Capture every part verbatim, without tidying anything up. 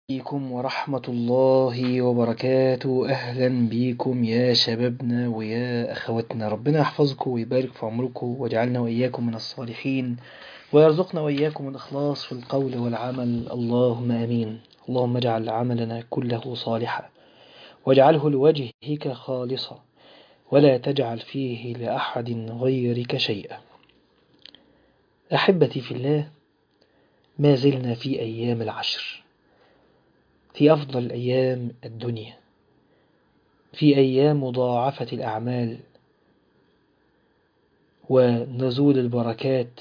عليكم ورحمة الله وبركاته. أهلا بكم يا شبابنا ويا أخواتنا، ربنا يحفظكم ويبارك في عمركم واجعلنا وإياكم من الصالحين ويرزقنا وإياكم الإخلاص في القول والعمل، اللهم آمين. اللهم اجعل عملنا كله صالحا واجعله لوجهك خالصا ولا تجعل فيه لأحد غيرك شيئا. أحبتي في الله، ما زلنا في أيام العشر، في أفضل أيام الدنيا، في أيام مضاعفة الأعمال ونزول البركات،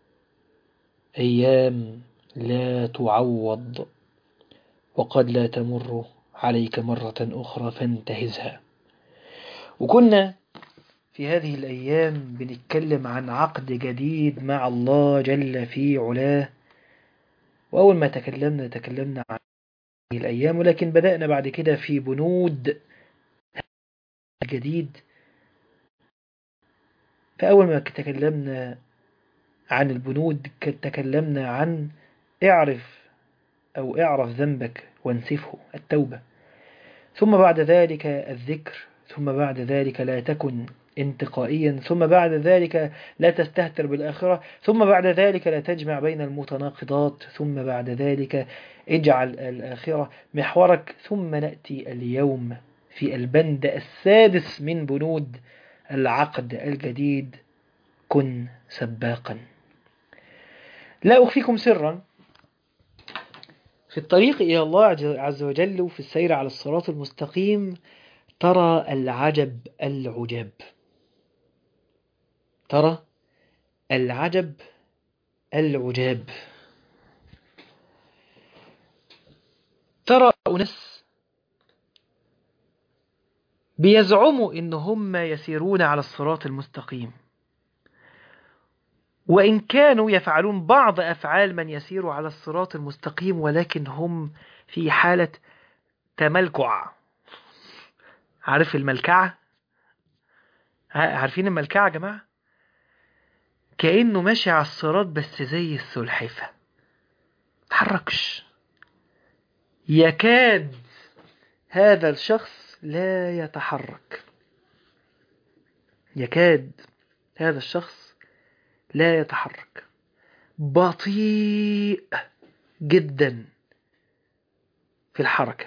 أيام لا تعوض وقد لا تمر عليك مرة أخرى فانتهزها. وكنا في هذه الأيام بنتكلم عن عقد جديد مع الله جل في علاه، وأول ما تكلمنا تكلمنا عن هذه الأيام، ولكن بدأنا بعد كده في بنود الجديد. فأول ما تكلمنا عن البنود تكلمنا عن اعرف أو اعرف ذنبك وانسفه، التوبة، ثم بعد ذلك الذكر، ثم بعد ذلك لا تكن انتقائيا، ثم بعد ذلك لا تستهتر بالآخرة، ثم بعد ذلك لا تجمع بين المتناقضات، ثم بعد ذلك اجعل الآخرة محورك. ثم نأتي اليوم في البند السادس من بنود العقد الجديد: كن سباقا. لا أخفيكم سرا، في الطريق إلى الله عز وجل وفي السير على الصراط المستقيم ترى العجب العجاب، ترى العجب العجاب. ترى أناس بيزعموا إن هم يسيرون على الصراط المستقيم، وإن كانوا يفعلون بعض أفعال من يسير على الصراط المستقيم، ولكن هم في حالة تملكع. عارف الملكعة؟ عارفين الملكعة يا جماعة؟ كأنه ماشي على الصراط بس زي السلحفة، تحركش، يكاد هذا الشخص لا يتحرك، يكاد هذا الشخص لا يتحرك، بطيء جدا في الحركة،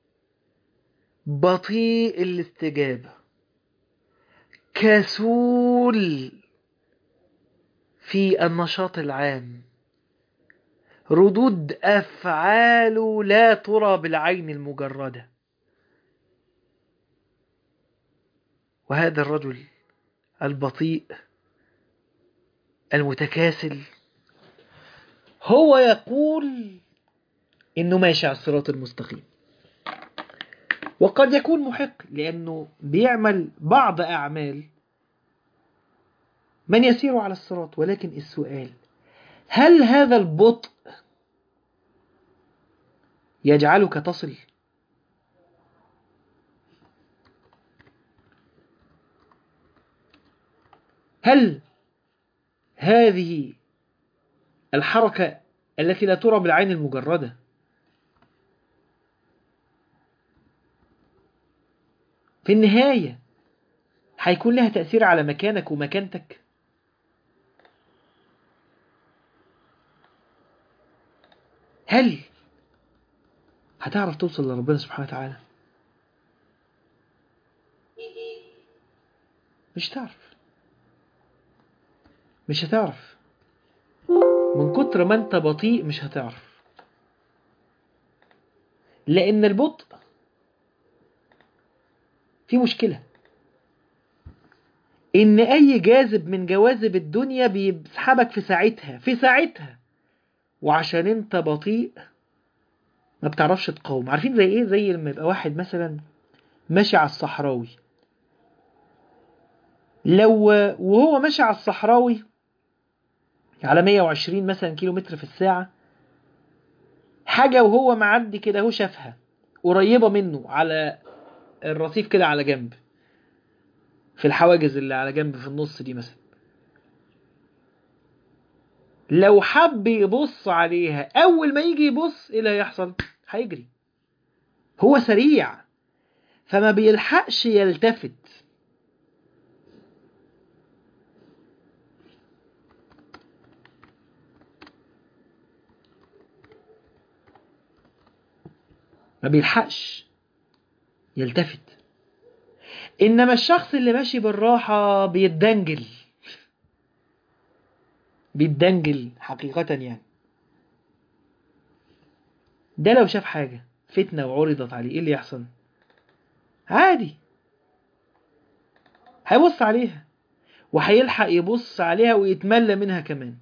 بطيء الاستجابة، كسول في النشاط العام، ردود أفعاله لا ترى بالعين المجردة. وهذا الرجل البطيء المتكاسل هو يقول إنه ماشي على الصراط المستقيم، وقد يكون محق لأنه بيعمل بعض أعمال من يسير على الصراط، ولكن السؤال: هل هذا البطء يجعلك تصل؟ هل هذه الحركة التي لا ترى بالعين المجردة في النهاية هيكون لها تأثير على مكانك ومكانتك؟ هل هتعرف توصل لربنا سبحانه وتعالى؟ مش هتعرف، مش هتعرف من كتر ما انت بطيء، مش هتعرف. لأن البطء في مشكلة، إن أي جاذب من جواذب الدنيا بيسحبك في ساعتها في ساعتها وعشان انت بطيء ما بتعرفش تقاوم. عارفين زي ايه؟ زي لما يبقى واحد مثلا ماشي على الصحراوي، لو وهو ماشي على الصحراوي على مية وعشرين مثلا كيلو متر في الساعة، حاجة وهو معدي كده هو شافها قريبة منه على الرصيف كده على جنب، في الحواجز اللي على جنب في النص دي مثلا، لو حب يبص عليها، أول ما يجي يبص إيه اللي هيحصل؟ هيجري، هو سريع فما بيلحقش يلتفت. ما بيلحقش يلتفت. إنما الشخص اللي ماشي بالراحة بيتدنجل، بيتدنجل حقيقة يعني. ده لو شاف حاجة فتنة وعرضت عليه ايه اللي يحصل؟ عادي هيبص عليها، وهيلحق يبص عليها ويتملى منها كمان.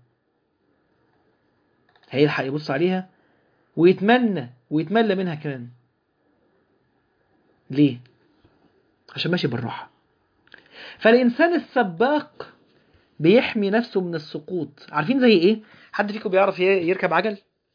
هيلحق يبص عليها ويتمنى ويتملى منها كمان. ليه؟ عشان ماشي بالراحة. فالإنسان السباق بيحمي نفسه من السقوط. عارفين زي ايه؟ حد فيكم بيعرف يركب عجل؟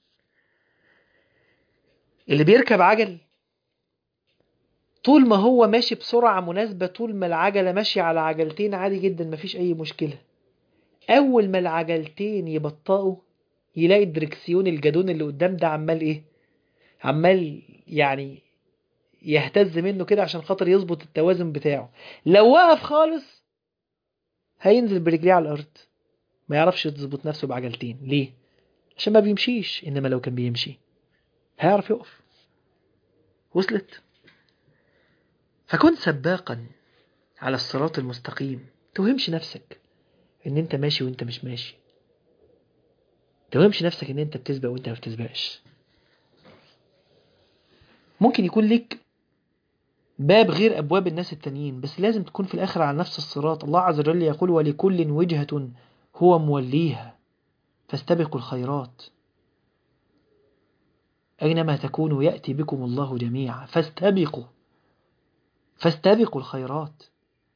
اللي بيركب عجل طول ما هو ماشي بسرعة مناسبة، طول ما العجلة ماشية على عجلتين عادي جدا مفيش أي مشكلة. أول ما العجلتين يبطئوا يلاقي الدركسيون الجدون اللي قدام ده عمال إيه؟ عمال يعني يهتز منه كده عشان خاطر يظبط التوازن بتاعه. لو وقف خالص هينزل برجليه على الأرض، ما يعرفش يظبط نفسه بعجلتين. ليه؟ عشان ما بيمشيش. إنما لو كان بيمشي هيعرف يقف. وصلت؟ فكن سباقا على الصراط المستقيم. توهمش نفسك ان انت ماشي وانت مش ماشي. توهمش نفسك ان انت بتسبق وانت ما بتسبقش. ممكن يكون لك باب غير ابواب الناس التانيين، بس لازم تكون في الاخر على نفس الصراط. الله عز وجل يقول ولكل وجهة هو موليها فاستبقوا الخيرات اينما تكونوا يأتي بكم الله جميعا. فاستبقوا فاستبقوا الخيرات.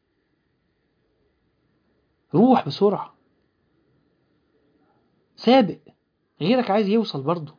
روح بسرعة، سابق. غيرك عايز يوصل برضه،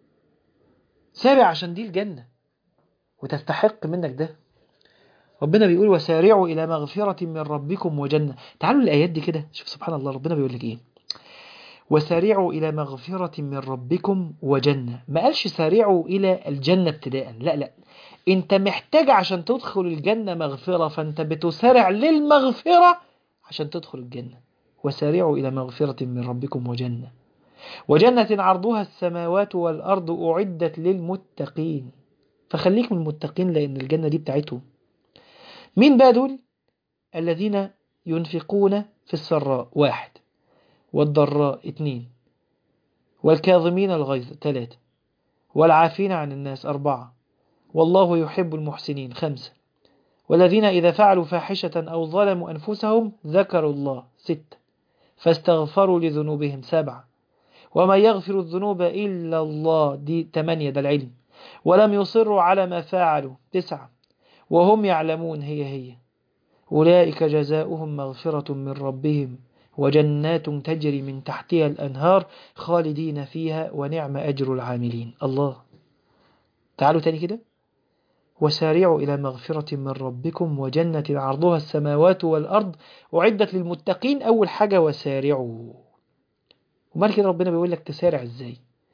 سابق عشان دي الجنة وتستحق منك ده. ربنا بيقول وسارعوا إلى مغفرة من ربكم وجنة. تعالوا الآيات دي كده، شوف سبحان الله ربنا بيقول لك إيه. وسارعوا إلى مغفرة من ربكم وجنة. ما قالش سارعوا إلى الجنة ابتداء، لا لا، أنت محتاج عشان تدخل الجنة مغفرة، فأنت بتسارع للمغفرة عشان تدخل الجنة. وسارعوا إلى مغفرة من ربكم وجنة وجنة عرضها السماوات والأرض أعدت للمتقين. فخليك من المتقين لأن الجنة دي بتاعتهم. مين بقى دول؟ الذين ينفقون في السراء واحد، والضراء اثنين، والكاظمين الغيظ ثلاثة، والعافين عن الناس أربعة، والله يحب المحسنين خمسة، والذين إذا فعلوا فاحشة أو ظلموا أنفسهم ذكروا الله ستة، فاستغفروا لذنوبهم سبعة، وما يغفر الذنوب إلا الله دي ثمانية ده العلم، ولم يصروا على ما فعلوا تسعة، وهم يعلمون هي هي، أولئك جزاؤهم مغفرة من ربهم وجنات تجري من تحتها الأنهار خالدين فيها ونعم أجر العاملين. الله. تعالوا تاني كده. وسارعوا إلى مغفرة من ربكم وجنة عرضها السماوات والأرض أعدت للمتقين. أول حاجة وسارعوا. ومال كده ربنا بيقول لك تسارع إزاي؟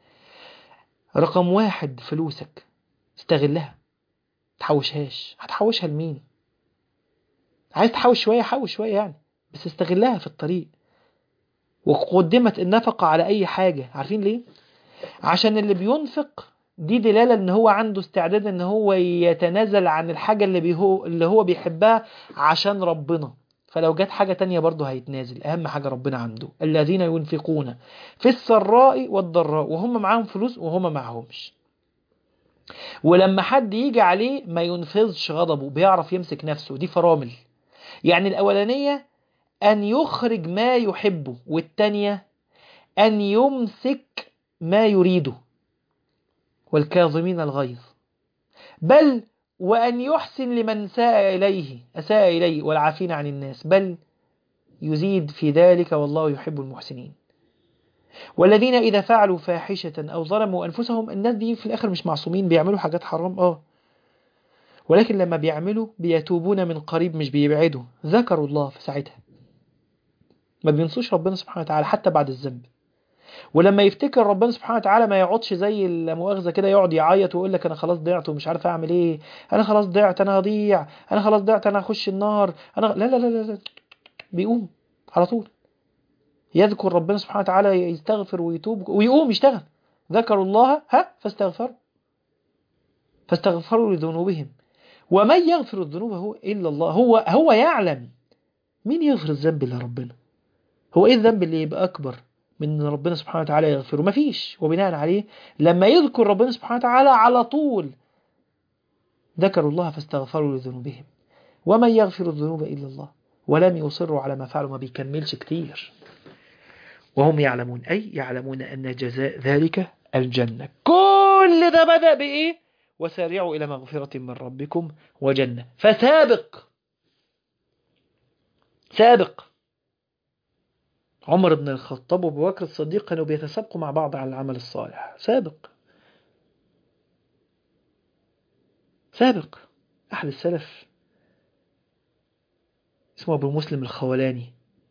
رقم واحد فلوسك استغلها، تحوشهاش. هتحوشها لمين؟ عايز تحوش شوية حوش شوية يعني، بس استغلها في الطريق. وقدمت النفقة على أي حاجة. عارفين ليه؟ عشان اللي بينفق دي دلالة ان هو عنده استعداد ان هو يتنازل عن الحاجة اللي, بيهو اللي هو بيحبها عشان ربنا. فلو جت حاجة تانية برضه هيتنازل. اهم حاجة ربنا عنده الذين ينفقون في السراء والضراء، وهم معاهم فلوس وهم معهمش. ولما حد يجي عليه ما ينفذش غضبه، بيعرف يمسك نفسه. دي فرامل. يعني الأولانية أن يخرج ما يحبه، والتانية أن يمسك ما يريده. والكاظمين الغيظ، بل وأن يحسن لمن ساء إليه أساء إليه والعافين عن الناس، بل يزيد في ذلك والله يحب المحسنين. والذين إذا فعلوا فاحشة أو ظلموا أنفسهم. الناس دي في الآخر مش معصومين، بيعملوا حاجات حرام آه ولكن لما بيعملوا بيتوبون من قريب، مش بيبعدوا. ذكروا الله في ساعتها، ما بينسوش ربنا سبحانه وتعالى حتى بعد الذنب. ولما يفتكر ربنا سبحانه وتعالى ما يقعدش زي المؤاخذة كده يقعد يعيط ويقول لك انا خلاص ضعت ومش عارف اعمل ايه، انا خلاص ضعت، انا هضيع، انا خلاص ضعت، انا هخش النار، انا لا لا لا لا, لا. بيقوم على طول يذكر ربنا سبحانه وتعالى، يستغفر ويتوب ويقوم يشتغل. ذكروا الله ها فاستغفروا فاستغفروا لذنوبهم ومن يغفر الذنوب هو إلا الله. هو هو يعلم مين يغفر الذنب إلا ربنا. هو إيه الذنب اللي يبقى أكبر من أن ربنا سبحانه وتعالى يغفره؟ مفيش. وبناء عليه لما يذكر ربنا سبحانه وتعالى على طول ذكروا الله فاستغفروا لذنوبهم ومن يغفر الذنوب إلا الله ولم يصروا على ما فعلوا. ما بيكملش كتير وهم يعلمون، أي يعلمون أن جزاء ذلك الجنة. كل ده بدأ بإيه؟ وسارعوا إلى مغفرة من ربكم وجنة. فسابق سابق عمر بن الخطاب وابو بكر الصديق كانوا بيتسابقوا مع بعض على العمل الصالح. سابق سابق أحد السلف اسمه أبو مسلم الخولاني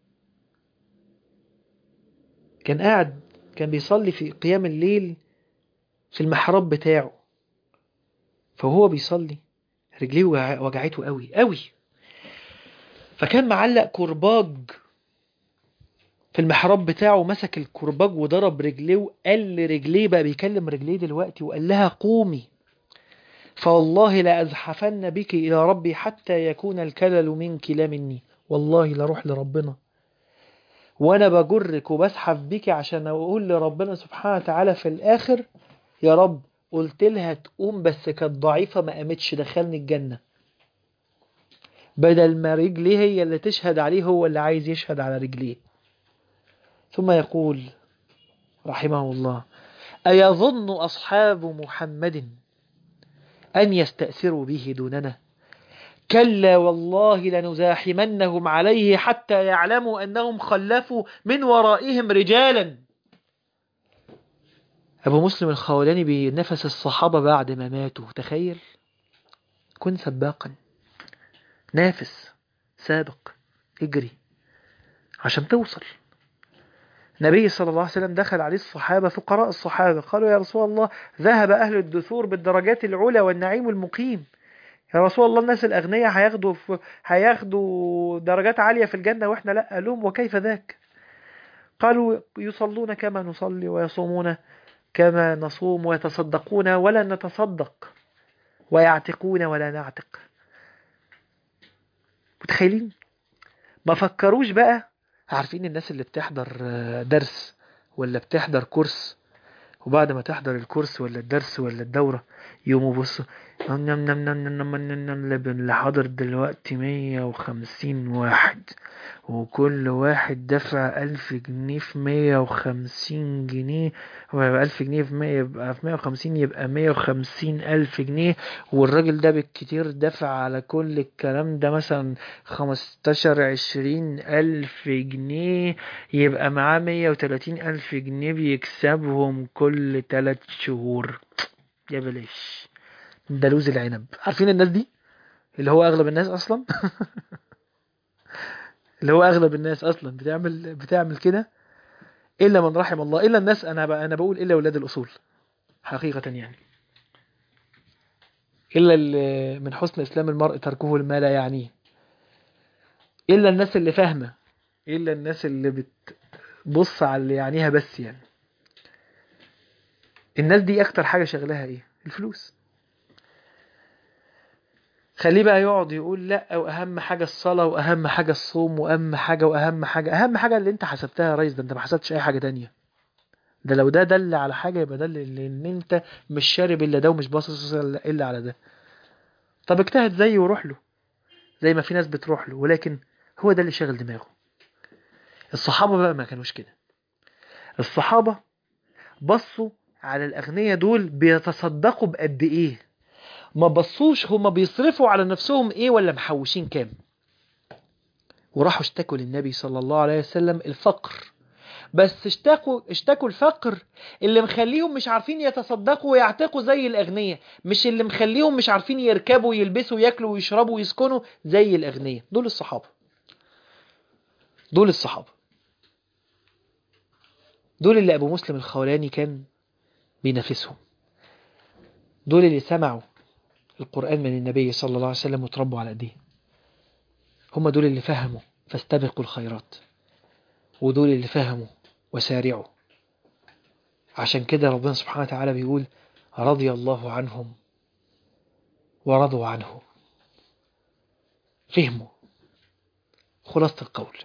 كان قاعد كان بيصلي في قيام الليل في المحراب بتاعه، فهو بيصلي رجليه وجعته قوي قوي، فكان معلق كرباج في المحراب بتاعه، مسك الكرباج وضرب رجليه وقال لرجليه، بقى بيكلم رجليه دلوقتي وقال لها قومي فوالله لا أزحفن بك إلى ربي حتى يكون الكلل منك لا مني. والله لا روح لربنا وأنا بجرك وبسحف بك عشان أقول لربنا سبحانه وتعالى في الآخر يا رب قلت لها تقوم بس كانت ضعيفة ما قامتش دخلني الجنة، بدل ما رجليه هي اللي تشهد عليه هو اللي عايز يشهد على رجليه. ثم يقول رحمه الله أيظن أصحاب محمد أن يستأثروا به دوننا؟ كلا والله لنزاحمنهم عليه حتى يعلموا أنهم خلفوا من ورائهم رجالا. أبو مسلم الخولاني بنفس الصحابة بعد ما ماتوا. تخيل، كن سباقا، نافس، سابق، اجري عشان توصل. النبي صلى الله عليه وسلم دخل عليه الصحابة، فقراء الصحابة، قالوا يا رسول الله ذهب أهل الدثور بالدرجات العلى والنعيم المقيم، يا رسول الله الناس الأغنياء هياخدوا هياخدوا درجات عالية في الجنة وإحنا لا. قال لهم وكيف ذاك؟ قالوا يصلون كما نصلي ويصومون كما نصوم ويتصدقون ولا نتصدق ويعتقون ولا نعتق. متخيلين؟ ما فكروش بقى. عارفين الناس اللي بتحضر درس ولا بتحضر كورس وبعد ما تحضر الكورس ولا الدرس ولا الدورة يوموا بصوا اللي حاضر دلوقتي مية وخمسين واحد وكل واحد دفع ألف جنيه في مية وخمسين جنيه، ويبقى ألف جنيه في مية يبقى في مية وخمسين يبقى مية وخمسين ألف جنيه، والراجل ده بالكتير دفع على كل الكلام ده مثلا خمستاشر عشرين ألف جنيه، يبقى معاه مية وتلاتين ألف جنيه بيكسبهم كل تلات شهور. يا بلاش ده لوز العنب. عارفين الناس دي اللي هو أغلب الناس أصلا اللي هو اغلب الناس اصلا بتعمل بتعمل كده الا من رحم الله. الا الناس، انا انا بقول الا ولاد الاصول حقيقة يعني، الا اللي من حسن اسلام المرء تركه المال يعنيه، الا الناس اللي فاهمة، الا الناس اللي بتبص على اللي يعنيها بس. يعني الناس دي اكتر حاجة شغلها ايه؟ الفلوس. خليه بقى يقعد يقول لا واهم حاجة الصلاة واهم حاجة الصوم واهم حاجة واهم حاجة اهم حاجة اللي انت حسبتها يا ريس، ده انت ما حسبتش اي حاجة تانية. ده لو ده دل على حاجة يبقى دل ان انت مش شارب الا ده ومش باصص الا على ده. طب اجتهد زيه وروح له زي ما في ناس بتروح له، ولكن هو ده اللي شاغل دماغه. الصحابة بقى ما كانوش كده. الصحابة بصوا على الأغنياء دول بيتصدقوا بقد ايه، ما بصوش هما بيصرفوا على نفسهم ايه ولا محوشين كام. وراحوا اشتكوا للنبي صلى الله عليه وسلم الفقر، بس اشتكوا اشتكوا الفقر اللي مخليهم مش عارفين يتصدقوا ويعتقوا زي الأغنياء، مش اللي مخليهم مش عارفين يركبوا ويلبسوا وياكلوا ويشربوا ويسكنوا زي الأغنياء. دول الصحابة دول الصحابة دول اللي أبو مسلم الخولاني كان بينافسهم، دول اللي سمعوا القرآن من النبي صلى الله عليه وسلم وتربوا على ايديه، هم دول اللي فهموا فاستبقوا الخيرات، ودول اللي فهموا وسارعوا. عشان كده ربنا سبحانه وتعالى بيقول رضي الله عنهم ورضوا عنه. فهموا. خلاصة القول،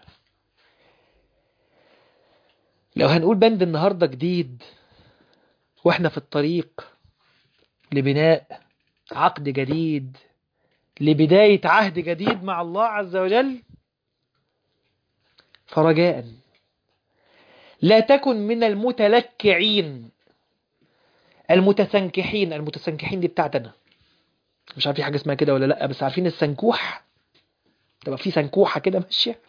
لو هنقول بند النهاردة جديد واحنا في الطريق لبناء عقد جديد، لبداية عهد جديد مع الله عز وجل، فرجاء لا تكن من المتلكعين المتسنكحين. المتسنكحين دي بتاعتنا، مش عارف في حاجة اسمها كده ولا لا، بس عارفين السنكوح؟ تبقى في سنكوحة كده ماشية،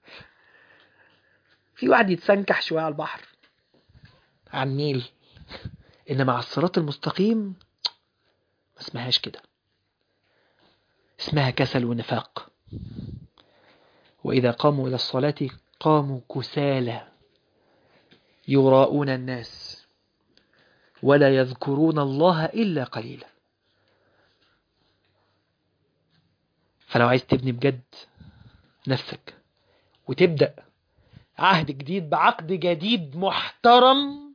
في واحد يتسنكح شوية على البحر على النيل، إنما على الصراط المستقيم ما اسمهاش كده، اسمها كسل ونفاق. وإذا قاموا إلى الصلاة قاموا كسالى يراءون الناس ولا يذكرون الله إلا قليلا. فلو عايز تبني بجد نفسك وتبدأ عهد جديد بعقد جديد محترم،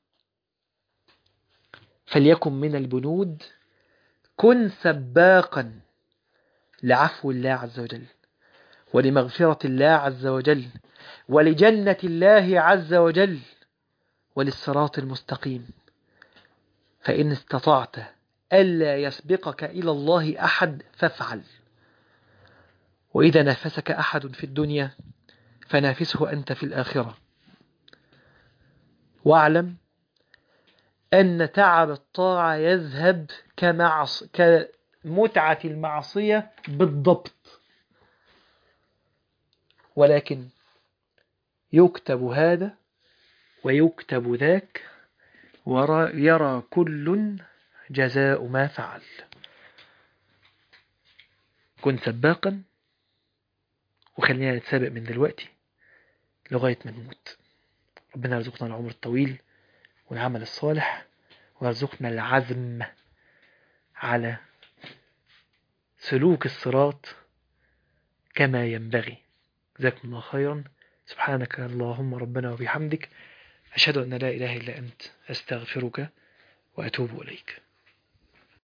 فليكن من البنود كن سباقا لعفو الله عز وجل، ولمغفرة الله عز وجل، ولجنة الله عز وجل، وللصراط المستقيم. فإن استطعت ألا يسبقك إلى الله أحد فافعل. وإذا نافسك أحد في الدنيا فنافسه أنت في الآخرة. واعلم أن تعب الطاعة يذهب كمعص كمتعة المعصية بالضبط، ولكن يكتب هذا ويكتب ذاك ويرى كل جزاء ما فعل. كن سباقا، وخلينا نتسابق من دلوقتي لغاية ما نموت. ربنا يرزقنا العمر الطويل والعمل الصالح، ويرزقنا العزم على سلوك الصراط كما ينبغي. جزاكم الله خيرا. سبحانك اللهم ربنا وبحمدك، أشهد أن لا إله إلا أنت، أستغفرك وأتوب إليك.